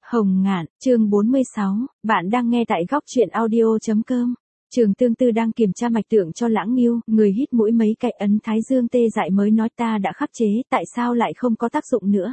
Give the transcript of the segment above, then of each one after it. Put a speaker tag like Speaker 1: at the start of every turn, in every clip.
Speaker 1: Hồng Ngạn, chương 46, bạn đang nghe tại góc truyện audio.com. Trường Tương Tư đang kiểm tra mạch tượng cho Lãng Nghiêu, người hít mũi mấy cái ấn thái dương tê dại mới nói ta đã khắc chế, tại sao lại không có tác dụng nữa.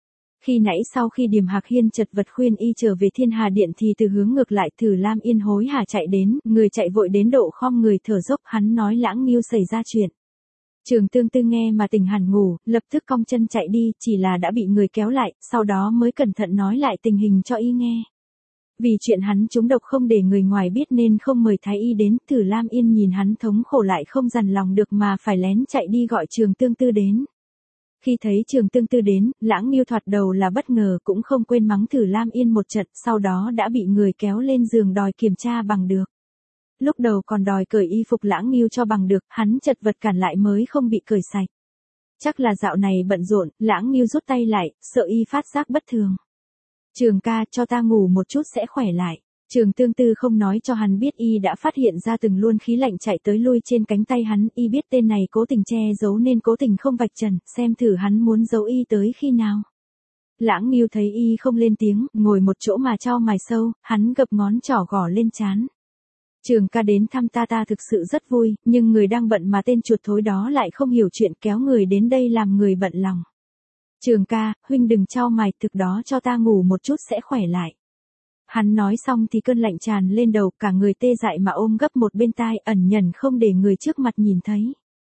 Speaker 1: Khi nãy sau khi Điềm Hạc Hiên chật vật khuyên y trở về Thiên Hà Điện thì từ hướng ngược lại Thử Lam Yên hối hả chạy đến, người chạy vội đến độ khom người thở dốc, hắn nói Lãng Nghiêu xảy ra chuyện. Trường Tương Tư nghe mà tỉnh hẳn ngủ, lập tức cong chân chạy đi, chỉ là đã bị người kéo lại, sau đó mới cẩn thận nói lại tình hình cho y nghe. Vì chuyện hắn trúng độc không để người ngoài biết nên không mời thái y đến, Thử Lam Yên nhìn hắn thống khổ lại không dằn lòng được mà phải lén chạy đi gọi Trường Tương Tư đến. Khi thấy Trường Tương Tư đến, Lãng Nghiêu thoạt đầu là bất ngờ cũng không quên mắng Thử Lam Yên một trận, sau đó đã bị người kéo lên giường đòi kiểm tra bằng được. Lúc đầu còn đòi cởi y phục Lãng Nghiêu cho bằng được, hắn chật vật cản lại mới không bị cởi sạch. Chắc là dạo này bận rộn, Lãng Nghiêu rút tay lại, sợ y phát giác bất thường. Trường ca, cho ta ngủ một chút sẽ khỏe lại. Trường Tương Tư không nói cho hắn biết y đã phát hiện ra từng luôn khí lạnh chạy tới lui trên cánh tay hắn, y biết tên này cố tình che giấu nên cố tình không vạch trần, xem thử hắn muốn giấu y tới khi nào. Lãng Nghiêu thấy y không lên tiếng, ngồi một chỗ mà chau mày sâu, hắn gập ngón trỏ gõ lên trán. Trường ca đến thăm ta thực sự rất vui, nhưng người đang bận mà tên chuột thối đó lại không hiểu chuyện kéo người đến đây làm người bận lòng. Trường ca, huynh đừng chau mày, thực đó cho ta ngủ một chút sẽ khỏe lại. Hắn nói xong thì cơn lạnh tràn lên đầu, cả người tê dại mà ôm gấp một bên tai, ẩn nhẫn không để người trước mặt nhìn thấy.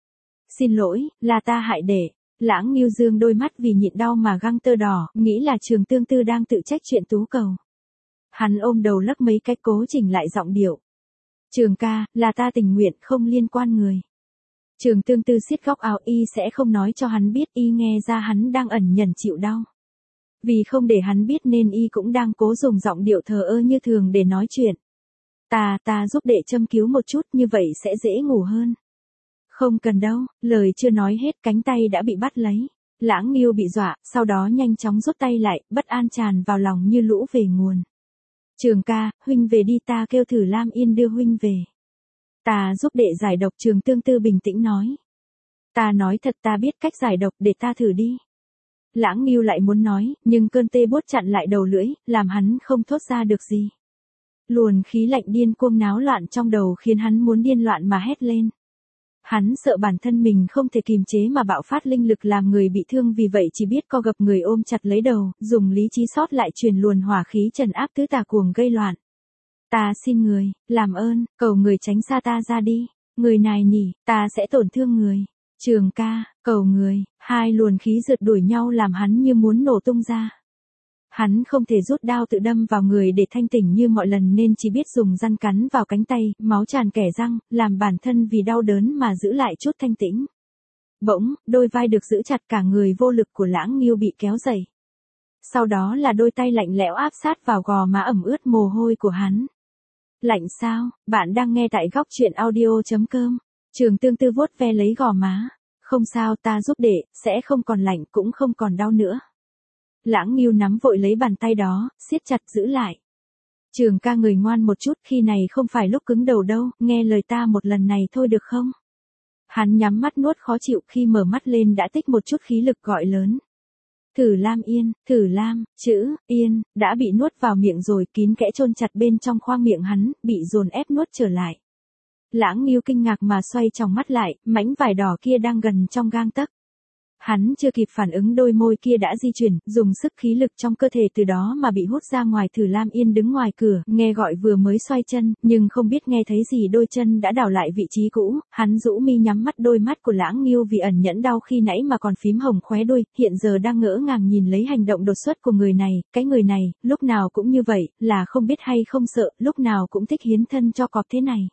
Speaker 1: Xin lỗi, là ta hại đệ. Lãng Nghiêu dương đôi mắt vì nhịn đau mà găng tơ đỏ, nghĩ là Trường Tương Tư đang tự trách chuyện tú cầu. Hắn ôm đầu lắc mấy cái cố chỉnh lại giọng điệu. Trường ca, là ta tình nguyện, không liên quan người. Trường Tương Tư siết góc áo, y sẽ không nói cho hắn biết, y nghe ra hắn đang ẩn nhẫn chịu đau. Vì không để hắn biết nên y cũng đang cố dùng giọng điệu thờ ơ như thường để nói chuyện. Ta giúp đệ châm cứu một chút, như vậy sẽ dễ ngủ hơn. Không cần đâu, lời chưa nói hết cánh tay đã bị bắt lấy. Lãng Nghiêu bị dọa, sau đó nhanh chóng rút tay lại, bất an tràn vào lòng như lũ về nguồn. Trường ca, huynh về đi, ta kêu Thử Lam Yên đưa huynh về. Ta giúp đệ giải độc, Trường Tương Tư bình tĩnh nói. Ta nói thật, ta biết cách giải độc, để ta thử đi. Lãng Nghiêu lại muốn nói, nhưng cơn tê buốt chặn lại đầu lưỡi, làm hắn không thốt ra được gì. Luồn khí lạnh điên cuồng náo loạn trong đầu khiến hắn muốn điên loạn mà hét lên. Hắn sợ bản thân mình không thể kìm chế mà bạo phát linh lực làm người bị thương, vì vậy chỉ biết co gập người ôm chặt lấy đầu, dùng lý trí sót lại truyền luồn hỏa khí trần áp tứ tà cuồng gây loạn. Ta xin người, làm ơn, cầu người tránh xa ta ra đi. Người này nhỉ, ta sẽ tổn thương người. Trường ca, cầu người, hai luồn khí rượt đuổi nhau làm hắn như muốn nổ tung ra. Hắn không thể rút đao tự đâm vào người để thanh tỉnh như mọi lần nên chỉ biết dùng răn cắn vào cánh tay, máu tràn kẻ răng, làm bản thân vì đau đớn mà giữ lại chút thanh tĩnh. Bỗng, đôi vai được giữ chặt, cả người vô lực của Lãng Nghiêu bị kéo dậy. Sau đó là đôi tay lạnh lẽo áp sát vào gò má ẩm ướt mồ hôi của hắn. Lạnh sao? Bạn đang nghe tại góc truyện audio.com. Trường Tương Tư vuốt ve lấy gò má. Không sao, ta giúp đệ, sẽ không còn lạnh cũng không còn đau nữa. Lãng Nghiêu nắm vội lấy bàn tay đó, siết chặt giữ lại. Trường ca, người ngoan một chút, khi này không phải lúc cứng đầu đâu, nghe lời ta một lần này thôi được không? Hắn nhắm mắt nuốt khó chịu, khi mở mắt lên đã tích một chút khí lực gọi lớn. Thử Lam Yên, Thử Lam, chữ Yên, đã bị nuốt vào miệng rồi, kín kẽ chôn chặt bên trong khoang miệng hắn, bị dồn ép nuốt trở lại. Lãng Nghiêu kinh ngạc mà xoay tròng mắt lại, mảnh vải đỏ kia đang gần trong gang tấc. Hắn chưa kịp phản ứng, đôi môi kia đã di chuyển, dùng sức khí lực trong cơ thể từ đó mà bị hút ra ngoài. Thử Lam Yên đứng ngoài cửa, nghe gọi vừa mới xoay chân, nhưng không biết nghe thấy gì đôi chân đã đảo lại vị trí cũ, hắn rũ mi nhắm mắt, đôi mắt của Lãng Nghiêu vì ẩn nhẫn đau khi nãy mà còn phím hồng khóe đuôi, hiện giờ đang ngỡ ngàng nhìn lấy hành động đột xuất của người này, cái người này, lúc nào cũng như vậy, là không biết hay không sợ, lúc nào cũng thích hiến thân cho cọp thế này.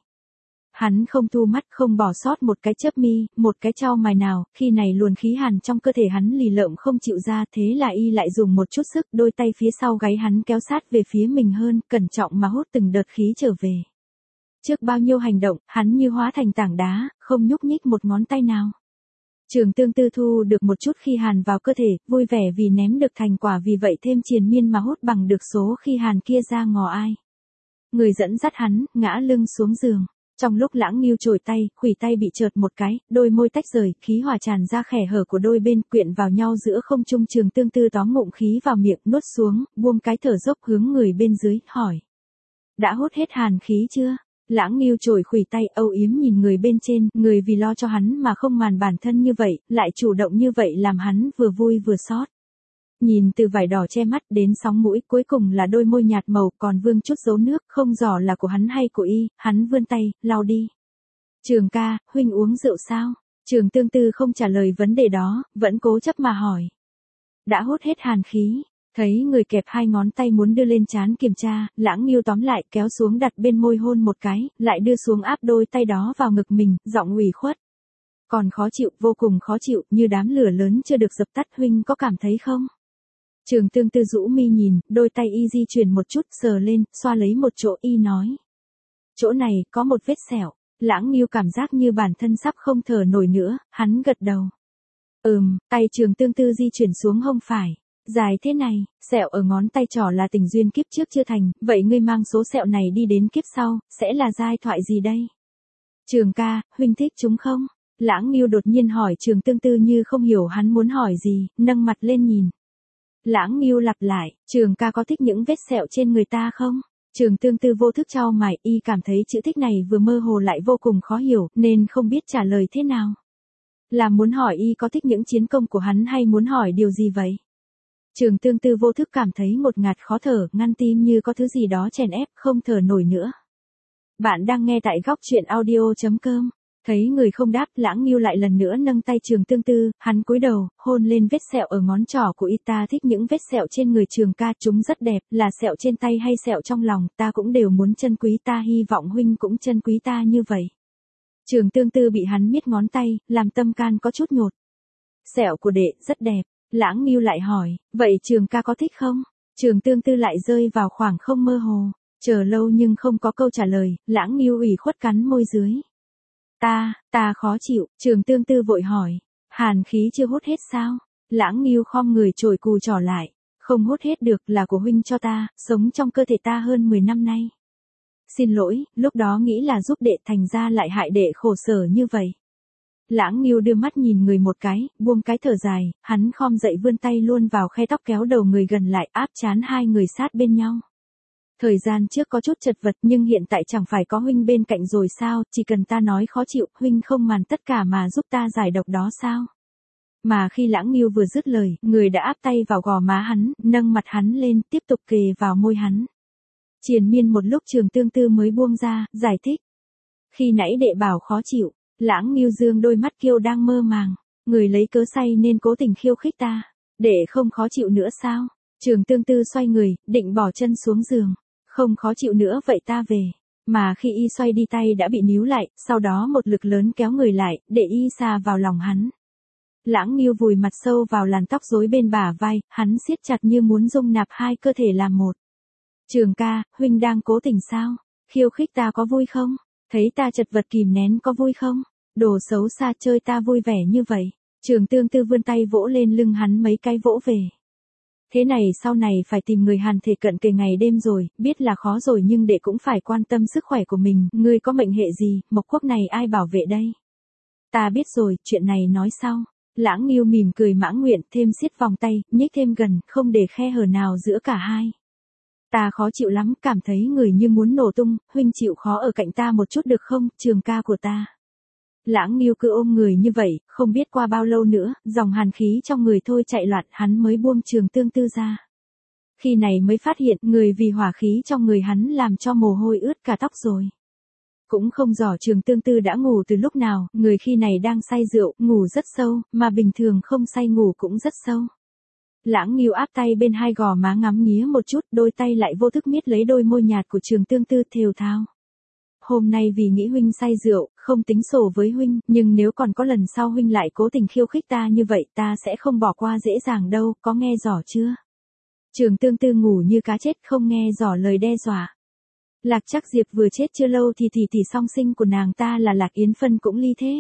Speaker 1: Hắn không thu mắt, không bỏ sót một cái chớp mi, một cái chau mày nào, khi này luồn khí hàn trong cơ thể hắn lì lợm không chịu ra, thế là y lại dùng một chút sức, đôi tay phía sau gáy hắn kéo sát về phía mình hơn, cẩn trọng mà hút từng đợt khí trở về. Trước bao nhiêu hành động, hắn như hóa thành tảng đá, không nhúc nhích một ngón tay nào. Trường Tương Tư thu được một chút khí hàn vào cơ thể, vui vẻ vì ném được thành quả, vì vậy thêm triền miên mà hút bằng được số khí hàn kia ra ngò ai. Người dẫn dắt hắn, ngã lưng xuống giường. Trong lúc Lãng Ngưu chổi tay, khuỷu tay bị chợt một cái, đôi môi tách rời, khí hòa tràn ra khe hở của đôi bên, quyện vào nhau giữa không trung. Trường Tương Tư tóm ngụm khí vào miệng, nuốt xuống, buông cái thở dốc hướng người bên dưới, hỏi. Đã hút hết hàn khí chưa? Lãng Ngưu chổi khuỷu tay âu yếm nhìn người bên trên, người vì lo cho hắn mà không màn bản thân như vậy, lại chủ động như vậy làm hắn vừa vui vừa xót. Nhìn từ vải đỏ che mắt đến sóng mũi, cuối cùng là đôi môi nhạt màu, còn vương chút dấu nước, không rõ là của hắn hay của y, hắn vươn tay, lau đi. Trường ca, huynh uống rượu sao? Trường Tương Tư không trả lời vấn đề đó, vẫn cố chấp mà hỏi. Đã hút hết hàn khí. Thấy người kẹp hai ngón tay muốn đưa lên trán kiểm tra, Lãng Ngưu tóm lại kéo xuống đặt bên môi hôn một cái, lại đưa xuống áp đôi tay đó vào ngực mình, giọng ủy khuất. Còn khó chịu, vô cùng khó chịu, như đám lửa lớn chưa được dập tắt, huynh có cảm thấy không? Trường Tương Tư rũ mi nhìn, đôi tay y di chuyển một chút, sờ lên, xoa lấy một chỗ, y nói. Chỗ này, có một vết sẹo. Lãng Ngưu cảm giác như bản thân sắp không thở nổi nữa, hắn gật đầu. Tay Trường Tương Tư di chuyển xuống hông phải. Dài thế này, sẹo ở ngón tay trỏ là tình duyên kiếp trước chưa thành, vậy ngươi mang số sẹo này đi đến kiếp sau, sẽ là giai thoại gì đây? Trường ca, huynh thích chúng không? Lãng Ngưu đột nhiên hỏi Trường Tương Tư như không hiểu hắn muốn hỏi gì, nâng mặt lên nhìn. Lãng Ngưu lặp lại, Trường ca có thích những vết sẹo trên người ta không? Trường Tương Tư vô thức chau mày, y cảm thấy chữ thích này vừa mơ hồ lại vô cùng khó hiểu, nên không biết trả lời thế nào. Là muốn hỏi y có thích những chiến công của hắn hay muốn hỏi điều gì vậy? Trường Tương Tư vô thức cảm thấy ngột ngạt khó thở, ngăn tim như có thứ gì đó chèn ép, không thở nổi nữa. Bạn đang nghe tại góc truyện audio.com. Thấy người không đáp, Lãng Ngưu lại lần nữa nâng tay Trường Tương Tư, hắn cúi đầu, hôn lên vết sẹo ở ngón trỏ của y. Ta thích những vết sẹo trên người Trường ca, chúng rất đẹp, là sẹo trên tay hay sẹo trong lòng, ta cũng đều muốn trân quý, ta hy vọng huynh cũng trân quý ta như vậy. Trường Tương Tư bị hắn miết ngón tay, làm tâm can có chút nhột. Sẹo của đệ, rất đẹp. Lãng Ngưu lại hỏi, vậy Trường ca có thích không? Trường Tương Tư lại rơi vào khoảng không mơ hồ, chờ lâu nhưng không có câu trả lời, Lãng Ngưu ủy khuất cắn môi dưới. Ta khó chịu, Trường Tương Tư vội hỏi, hàn khí chưa hút hết sao? Lãng Ngưu khom người chổi cù trỏ lại, không hút hết được, là của huynh cho ta, sống trong cơ thể ta hơn 10 năm nay. Xin lỗi, lúc đó nghĩ là giúp đệ, thành ra lại hại đệ khổ sở như vậy. Lãng Ngưu đưa mắt nhìn người một cái, buông cái thở dài, hắn khom dậy vươn tay luôn vào khe tóc kéo đầu người gần lại, áp trán hai người sát bên nhau. Thời gian trước có chút chật vật nhưng hiện tại chẳng phải có huynh bên cạnh rồi sao, chỉ cần ta nói khó chịu, huynh không màn tất cả mà giúp ta giải độc đó sao? Mà khi Lãng Ngưu vừa dứt lời, người đã áp tay vào gò má hắn, nâng mặt hắn lên, tiếp tục kề vào môi hắn. Triền miên một lúc Trường Tương Tư mới buông ra, giải thích. Khi nãy đệ bảo khó chịu. Lãng Ngưu dương đôi mắt kiêu đang mơ màng, người lấy cớ say nên cố tình khiêu khích ta, để không khó chịu nữa sao? Trường Tương Tư xoay người, định bỏ chân xuống giường, không khó chịu nữa vậy ta về, mà khi y xoay đi tay đã bị níu lại, sau đó một lực lớn kéo người lại, để y xà vào lòng hắn. Lãng Ngưu vùi mặt sâu vào làn tóc rối bên bả vai, hắn siết chặt như muốn dung nạp hai cơ thể làm một. Trường ca, huynh đang cố tình sao? Khiêu khích ta có vui không? Thấy ta chật vật kìm nén có vui không? Đồ xấu xa chơi ta vui vẻ như vậy. Trường Tương Tư vươn tay vỗ lên lưng hắn mấy cái vỗ về. Thế này sau này phải tìm người hàn thể cận kề ngày đêm rồi, biết là khó rồi nhưng đệ cũng phải quan tâm sức khỏe của mình. Ngươi có mệnh hệ gì, Mộc Quốc này ai bảo vệ đây? Ta biết rồi, chuyện này nói sau. Lãng Ngưu mỉm cười mãn nguyện, thêm siết vòng tay, nhích thêm gần, không để khe hở nào giữa cả hai. Ta khó chịu lắm, cảm thấy người như muốn nổ tung, huynh chịu khó ở cạnh ta một chút được không, Trường ca của ta. Lãng Ngưu cứ ôm người như vậy, không biết qua bao lâu nữa, dòng hàn khí trong người thôi chạy loạn, hắn mới buông Trường Tương Tư ra. Khi này mới phát hiện, người vì hỏa khí trong người hắn làm cho mồ hôi ướt cả tóc rồi. Cũng không rõ Trường Tương Tư đã ngủ từ lúc nào, người khi này đang say rượu, ngủ rất sâu, mà bình thường không say ngủ cũng rất sâu. Lãng Ngưu áp tay bên hai gò má ngắm nghía một chút, đôi tay lại vô thức miết lấy đôi môi nhạt của Trường Tương Tư thều thào. Hôm nay vì nghĩ huynh say rượu, không tính sổ với huynh, nhưng nếu còn có lần sau huynh lại cố tình khiêu khích ta như vậy ta sẽ không bỏ qua dễ dàng đâu, có nghe rõ chưa? Trường Tương Tư ngủ như cá chết không nghe rõ lời đe dọa. Lạc Trắc Diệp vừa chết chưa lâu thì tỷ song sinh của nàng ta là Lạc Yến Phân cũng ly thế.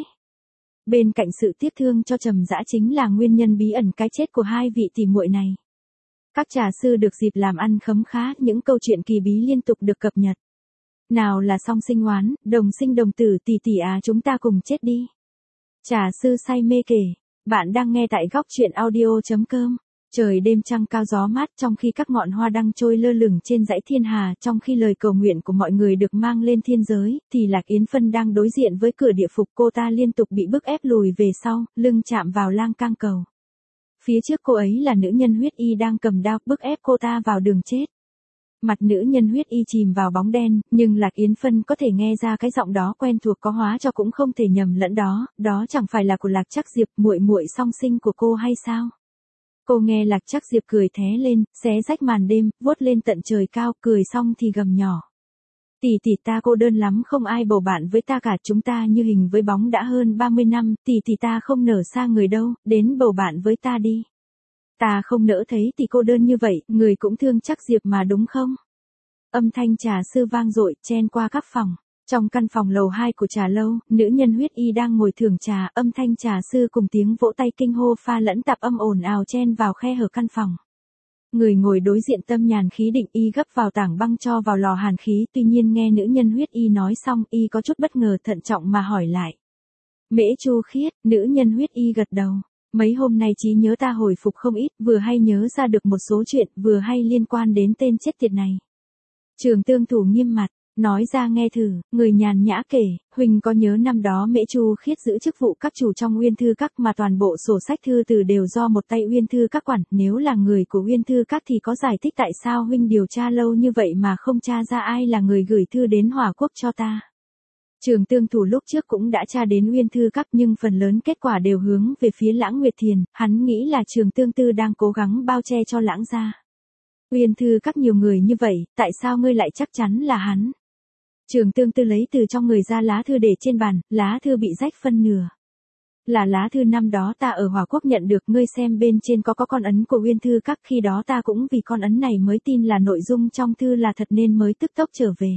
Speaker 1: Bên cạnh sự tiếc thương cho Trầm Dã chính là nguyên nhân bí ẩn cái chết của hai vị tỷ muội này. Các trà sư được dịp làm ăn khấm khá, những câu chuyện kỳ bí liên tục được cập nhật. Nào là song sinh oán, đồng sinh đồng tử, tỷ tỷ à, chúng ta cùng chết đi. Trà sư say mê kể. Bạn đang nghe tại góc truyện audio.com. Trời đêm trăng cao gió mát, trong khi các ngọn hoa đăng trôi lơ lửng trên dãy thiên hà, trong khi lời cầu nguyện của mọi người được mang lên thiên giới, thì Lạc Yến Phân đang đối diện với cửa địa phủ. Cô ta liên tục bị bức ép lùi về sau, lưng chạm vào lang cang cầu. Phía trước cô ấy là nữ nhân huyết y đang cầm đao, bức ép cô ta vào đường chết. Mặt nữ nhân huyết y chìm vào bóng đen, nhưng Lạc Yến Phân có thể nghe ra cái giọng đó quen thuộc, có hóa cho cũng không thể nhầm lẫn đó chẳng phải là của Lạc Trắc Diệp, muội muội song sinh của cô hay sao? Cô nghe Lạc Trắc Diệp cười thé lên, xé rách màn đêm, vuốt lên tận trời cao, cười xong thì gầm nhỏ. Tỷ tỷ ta cô đơn lắm, không ai bầu bạn với ta cả, chúng ta như hình với bóng đã hơn 30 năm, tỷ tỷ ta không nở xa người đâu, đến bầu bạn với ta đi. Ta không nỡ thấy tỷ cô đơn như vậy, người cũng thương Trắc Diệp mà đúng không? Âm thanh trà sư vang dội, chen qua các phòng. Trong căn phòng lầu 2 của trà lâu, nữ nhân huyết y đang ngồi thưởng trà, âm thanh trà sư cùng tiếng vỗ tay kinh hô pha lẫn tạp âm ồn ào chen vào khe hở căn phòng. Người ngồi đối diện tâm nhàn khí định y gấp vào tảng băng cho vào lò hàn khí, tuy nhiên nghe nữ nhân huyết y nói xong, y có chút bất ngờ, thận trọng mà hỏi lại. Mễ Chu Khiết, nữ nhân huyết y gật đầu. Mấy hôm nay trí nhớ ta hồi phục không ít, vừa hay nhớ ra được một số chuyện, vừa hay liên quan đến tên chết tiệt này. Trường Tương Thủ nghiêm mặt, nói ra nghe thử. Người nhàn nhã kể, Huỳnh có nhớ năm đó Mễ Chu Khiết giữ chức vụ các chủ trong Uyên Thư Các mà toàn bộ sổ sách thư từ đều do một tay Uyên Thư Các quản, nếu là người của Uyên Thư Các thì có giải thích tại sao Huỳnh điều tra lâu như vậy mà không tra ra ai là người gửi thư đến Hỏa Quốc cho ta. Trường Tương Thủ lúc trước cũng đã tra đến Uyên Thư Các nhưng phần lớn kết quả đều hướng về phía Lãng Nguyệt Thiền, hắn nghĩ là Trường Tương Tư đang cố gắng bao che cho Lãng gia. Uyên Thư Các nhiều người như vậy, tại sao ngươi lại chắc chắn là hắn? Trường Tương Tư lấy từ trong người ra lá thư để trên bàn, lá thư bị rách phân nửa. Là lá thư năm đó ta ở Hỏa Quốc nhận được, ngươi xem bên trên có con ấn của Uyên Thư Các, khi đó ta cũng vì con ấn này mới tin là nội dung trong thư là thật nên mới tức tốc trở về.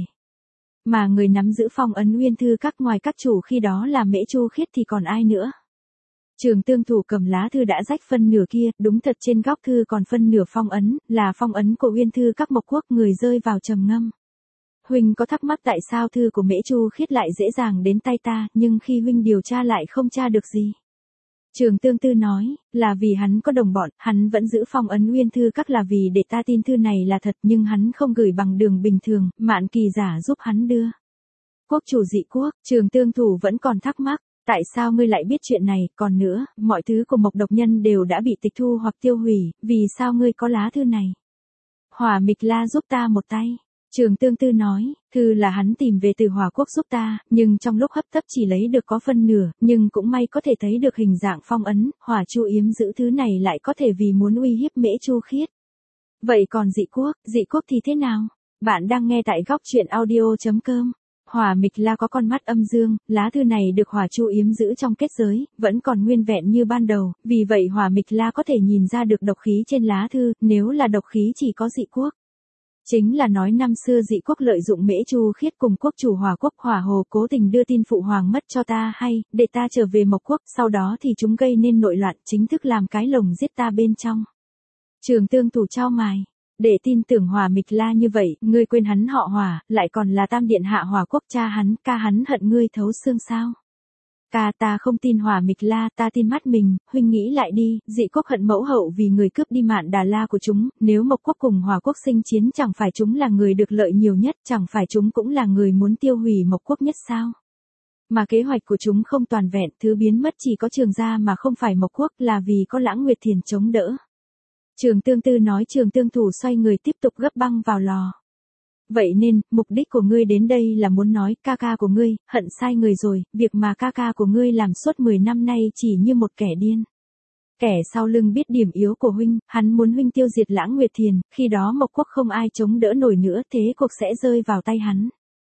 Speaker 1: Mà người nắm giữ phong ấn Uyên Thư Các ngoài các chủ khi đó là Mễ Chu Khiết thì còn ai nữa? Trường Tương Thủ cầm lá thư đã rách phân nửa kia, đúng thật trên góc thư còn phân nửa phong ấn, là phong ấn của Uyên Thư Các Mộc Quốc. Người rơi vào trầm ngâm. Huynh có thắc mắc tại sao thư của Mễ Chu Khiết lại dễ dàng đến tay ta, nhưng khi huynh điều tra lại không tra được gì? Trường Tương Tư nói, là vì hắn có đồng bọn, hắn vẫn giữ phong ấn Uyên Thư Các là vì để ta tin thư này là thật, nhưng hắn không gửi bằng đường bình thường, Mạn Kỳ giả giúp hắn đưa. Quốc chủ dị quốc, Trường Tương Thủ vẫn còn thắc mắc, tại sao ngươi lại biết chuyện này, còn nữa, mọi thứ của Mộc Độc Nhân đều đã bị tịch thu hoặc tiêu hủy, vì sao ngươi có lá thư này? Hỏa Mịch La giúp ta một tay. Trường Tương Tư nói, thư là hắn tìm về từ Hỏa Quốc giúp ta, nhưng trong lúc hấp tấp chỉ lấy được có phân nửa, nhưng cũng may có thể thấy được hình dạng phong ấn, Hỏa Chu Yếm giữ thứ này lại có thể vì muốn uy hiếp Mễ Chu Khiết. Vậy còn dị quốc thì thế nào? Bạn đang nghe tại góc truyện audio.com. Hỏa Mịch La có con mắt âm dương, lá thư này được Hỏa Chu Yếm giữ trong kết giới, vẫn còn nguyên vẹn như ban đầu, vì vậy Hỏa Mịch La có thể nhìn ra được độc khí trên lá thư, nếu là độc khí chỉ có dị quốc. Chính là nói năm xưa dị quốc lợi dụng Mễ Chu Khiết cùng quốc chủ Hỏa Quốc Hỏa Hồ cố tình đưa tin phụ hoàng mất cho ta hay, để ta trở về Mộc Quốc, sau đó thì chúng gây nên nội loạn, chính thức làm cái lồng giết ta bên trong. Trường Tương Thủ chau mày. Để tin tưởng Hỏa Mịch La như vậy, ngươi quên hắn họ Hỏa, lại còn là tam điện hạ Hỏa Quốc, cha hắn, ca hắn hận ngươi thấu xương sao? Ca, ta không tin Hỏa Mịch La, ta tin mắt mình, huynh nghĩ lại đi, dị quốc hận mẫu hậu vì người cướp đi Mạn Đà La của chúng, nếu Mộc Quốc cùng Hỏa Quốc sinh chiến chẳng phải chúng là người được lợi nhiều nhất, chẳng phải chúng cũng là người muốn tiêu hủy Mộc Quốc nhất sao? Mà kế hoạch của chúng không toàn vẹn, thứ biến mất chỉ có Trường gia mà không phải Mộc Quốc, là vì có Lãng Nguyệt Thiền chống đỡ. Trường Tương Tư nói. Trường Tương Thủ xoay người tiếp tục gấp băng vào lò. Vậy nên, mục đích của ngươi đến đây là muốn nói, ca ca của ngươi, hận sai người rồi, việc mà ca ca của ngươi làm suốt 10 năm nay chỉ như một kẻ điên. Kẻ sau lưng biết điểm yếu của huynh, hắn muốn huynh tiêu diệt Lãng Nguyệt Thiền, khi đó Mộc Quốc không ai chống đỡ nổi nữa, thế cuộc sẽ rơi vào tay hắn.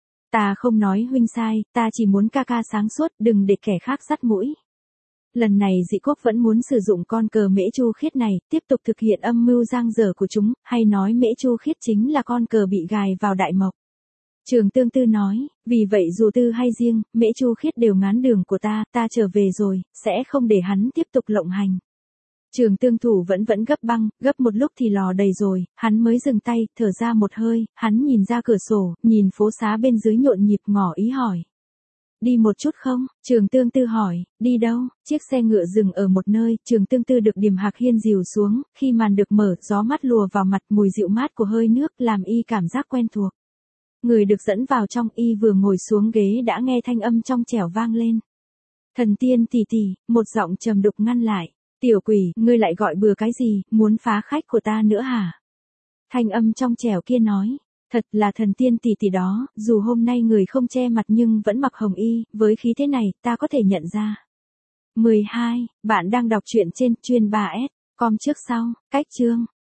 Speaker 1: Ta không nói huynh sai, ta chỉ muốn ca ca sáng suốt, đừng để kẻ khác dắt mũi. Lần này dị quốc vẫn muốn sử dụng con cờ Mễ Chu Khiết này, tiếp tục thực hiện âm mưu giang dở của chúng, hay nói Mễ Chu Khiết chính là con cờ bị gài vào Đại Mộc. Trường Tương Tư nói, vì vậy dù tư hay riêng, Mễ Chu Khiết đều ngán đường của ta trở về rồi, sẽ không để hắn tiếp tục lộng hành. Trường Tương thủ vẫn gấp băng, gấp một lúc thì lò đầy rồi, hắn mới dừng tay, thở ra một hơi, hắn nhìn ra cửa sổ, nhìn phố xá bên dưới nhộn nhịp ngỏ ý hỏi. Đi một chút không? Trường Tương Tư hỏi, đi đâu? Chiếc xe ngựa dừng ở một nơi, Trường Tương Tư được Điềm Hạc Hiên dìu xuống, khi màn được mở, gió mát lùa vào mặt, mùi dịu mát của hơi nước làm y cảm giác quen thuộc. Người được dẫn vào trong, y vừa ngồi xuống ghế đã nghe thanh âm trong trẻo vang lên. Thần tiên tỷ tỷ, một giọng trầm đục ngăn lại. Tiểu quỷ, ngươi lại gọi bừa cái gì, muốn phá khách của ta nữa hả? Thanh âm trong trẻo kia nói. Thật là thần tiên tỷ tỷ đó, dù hôm nay người không che mặt nhưng vẫn mặc hồng y, với khí thế này, ta có thể nhận ra. 12. Bạn đang đọc truyện trên chuyên 3S, com trước sau, cách chương.